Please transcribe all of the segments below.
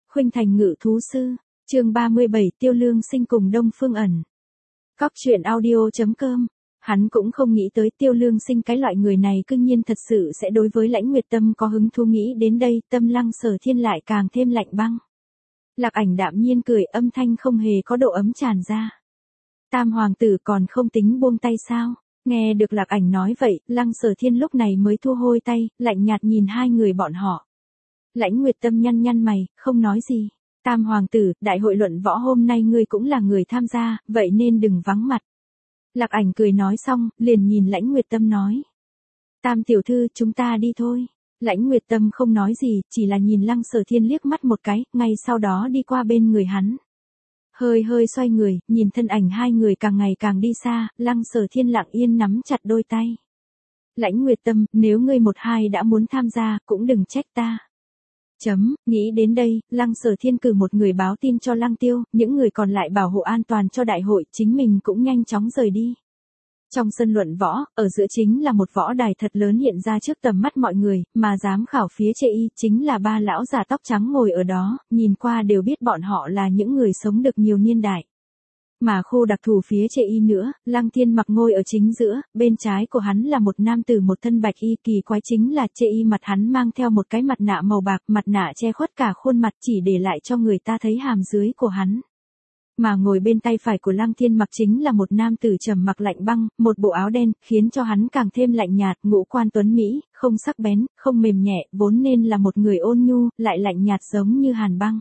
Khuynh Thành Ngự Thú Sư, chương 37 Tiêu Lương Sinh cùng Đông Phương Ẩn. Cóc truyện audio.com. Hắn cũng không nghĩ tới Tiêu Lương Sinh cái loại người này cương nhiên thật sự sẽ đối với Lãnh Nguyệt Tâm có hứng thú, nghĩ đến đây, tâm Lăng Sở Thiên lại càng thêm lạnh băng. Lạc Ảnh đạm nhiên cười, âm thanh không hề có độ ấm tràn ra. Tam hoàng tử còn không tính buông tay sao? Nghe được Lạc Ảnh nói vậy, Lăng Sở Thiên lúc này mới thu hồi tay, lạnh nhạt nhìn hai người bọn họ. Lãnh Nguyệt Tâm nhăn nhăn mày, không nói gì. Tam hoàng tử, đại hội luận võ hôm nay ngươi cũng là người tham gia, vậy nên đừng vắng mặt. Lạc Ảnh cười nói xong, liền nhìn Lãnh Nguyệt Tâm nói. Tam tiểu thư, chúng ta đi thôi. Lãnh Nguyệt Tâm không nói gì, chỉ là nhìn Lăng Sở Thiên liếc mắt một cái, ngay sau đó đi qua bên người hắn. Hơi xoay người, nhìn thân ảnh hai người càng ngày càng đi xa, Lăng Sở Thiên lặng yên nắm chặt đôi tay. Lãnh Nguyệt Tâm, nếu ngươi một hai đã muốn tham gia, cũng đừng trách ta. Nghĩ đến đây, Lăng Sở Thiên cử một người báo tin cho Lăng Tiêu, những người còn lại bảo hộ an toàn cho đại hội, chính mình cũng nhanh chóng rời đi. Trong sân luận võ, ở giữa chính là một võ đài thật lớn hiện ra trước tầm mắt mọi người, mà giám khảo phía Chê Y chính là ba lão già tóc trắng ngồi ở đó, nhìn qua đều biết bọn họ là những người sống được nhiều niên đại. Mà khu đặc thù phía Chê Y nữa, Lăng Thiên Mặc ngồi ở chính giữa, bên trái của hắn là một nam tử một thân bạch y, kỳ quái chính là Chê Y mặt hắn mang theo một cái mặt nạ màu bạc, mặt nạ che khuất cả khuôn mặt chỉ để lại cho người ta thấy hàm dưới của hắn. Mà ngồi bên tay phải của Lăng Thiên Mặc chính là một nam tử trầm mặc lạnh băng, một bộ áo đen, khiến cho hắn càng thêm lạnh nhạt, ngũ quan tuấn mỹ, không sắc bén, không mềm nhẹ, vốn nên là một người ôn nhu, lại lạnh nhạt giống như hàn băng.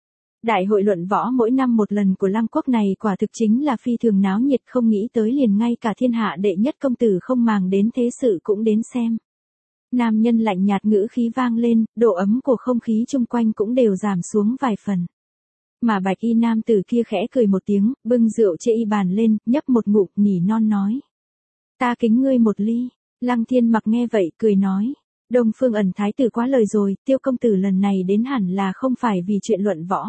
Đại hội luận võ mỗi năm một lần của Lăng quốc này quả thực chính là phi thường náo nhiệt, không nghĩ tới liền ngay cả thiên hạ đệ nhất công tử không màng đến thế sự cũng đến xem. Nam nhân lạnh nhạt ngữ khí vang lên, độ ấm của không khí chung quanh cũng đều giảm xuống vài phần. Mà bạch y nam tử kia khẽ cười một tiếng, bưng rượu Chê Y bàn lên, nhấp một ngụm, nỉ non nói. Ta kính ngươi một ly. Lăng Thiên Mặc nghe vậy, cười nói. Đông Phương Ẩn thái tử quá lời rồi, Tiêu công tử lần này đến hẳn là không phải vì chuyện luận võ.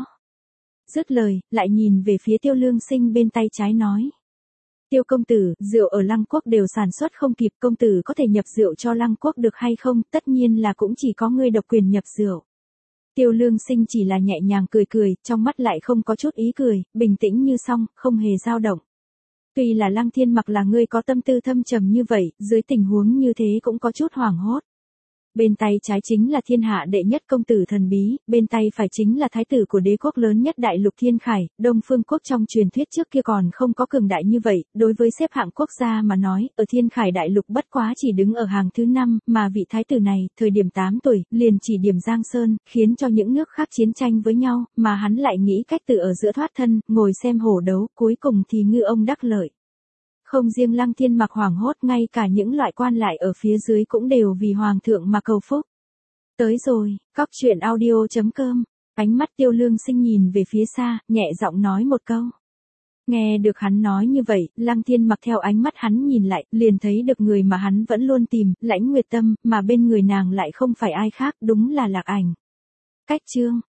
Dứt lời, lại nhìn về phía Tiêu Lương Sinh bên tay trái nói. Tiêu công tử, rượu ở Lăng quốc đều sản xuất không kịp, công tử có thể nhập rượu cho Lăng quốc được hay không, tất nhiên là cũng chỉ có ngươi độc quyền nhập rượu. Tiêu Lương Sinh chỉ là nhẹ nhàng cười, trong mắt lại không có chút ý cười, bình tĩnh như song, không hề dao động. Tuy là Lăng Thiên Mặc là người có tâm tư thâm trầm như vậy, dưới tình huống như thế cũng có chút hoảng hốt. Bên tay trái chính là thiên hạ đệ nhất công tử thần bí, bên tay phải chính là thái tử của đế quốc lớn nhất đại lục Thiên Khải, Đông Phương quốc trong truyền thuyết trước kia còn không có cường đại như vậy, đối với xếp hạng quốc gia mà nói, ở Thiên Khải đại lục bất quá chỉ đứng ở hàng thứ 5, mà vị thái tử này, thời điểm 8 tuổi, liền chỉ điểm Giang Sơn, khiến cho những nước khác chiến tranh với nhau, mà hắn lại nghĩ cách từ ở giữa thoát thân, ngồi xem hổ đấu, cuối cùng thì ngư ông đắc lợi. Không riêng Lăng Thiên Mặc hoảng hốt, ngay cả những loại quan lại ở phía dưới cũng đều vì hoàng thượng mà cầu phúc. Tới rồi, cóc truyện audio.com. Ánh mắt Tiêu Lương Sinh nhìn về phía xa, nhẹ giọng nói một câu. Nghe được hắn nói như vậy, Lăng Thiên Mặc theo ánh mắt hắn nhìn lại, liền thấy được người mà hắn vẫn luôn tìm, Lãnh Nguyệt Tâm, mà bên người nàng lại không phải ai khác, đúng là Lạc Ảnh. Cách chương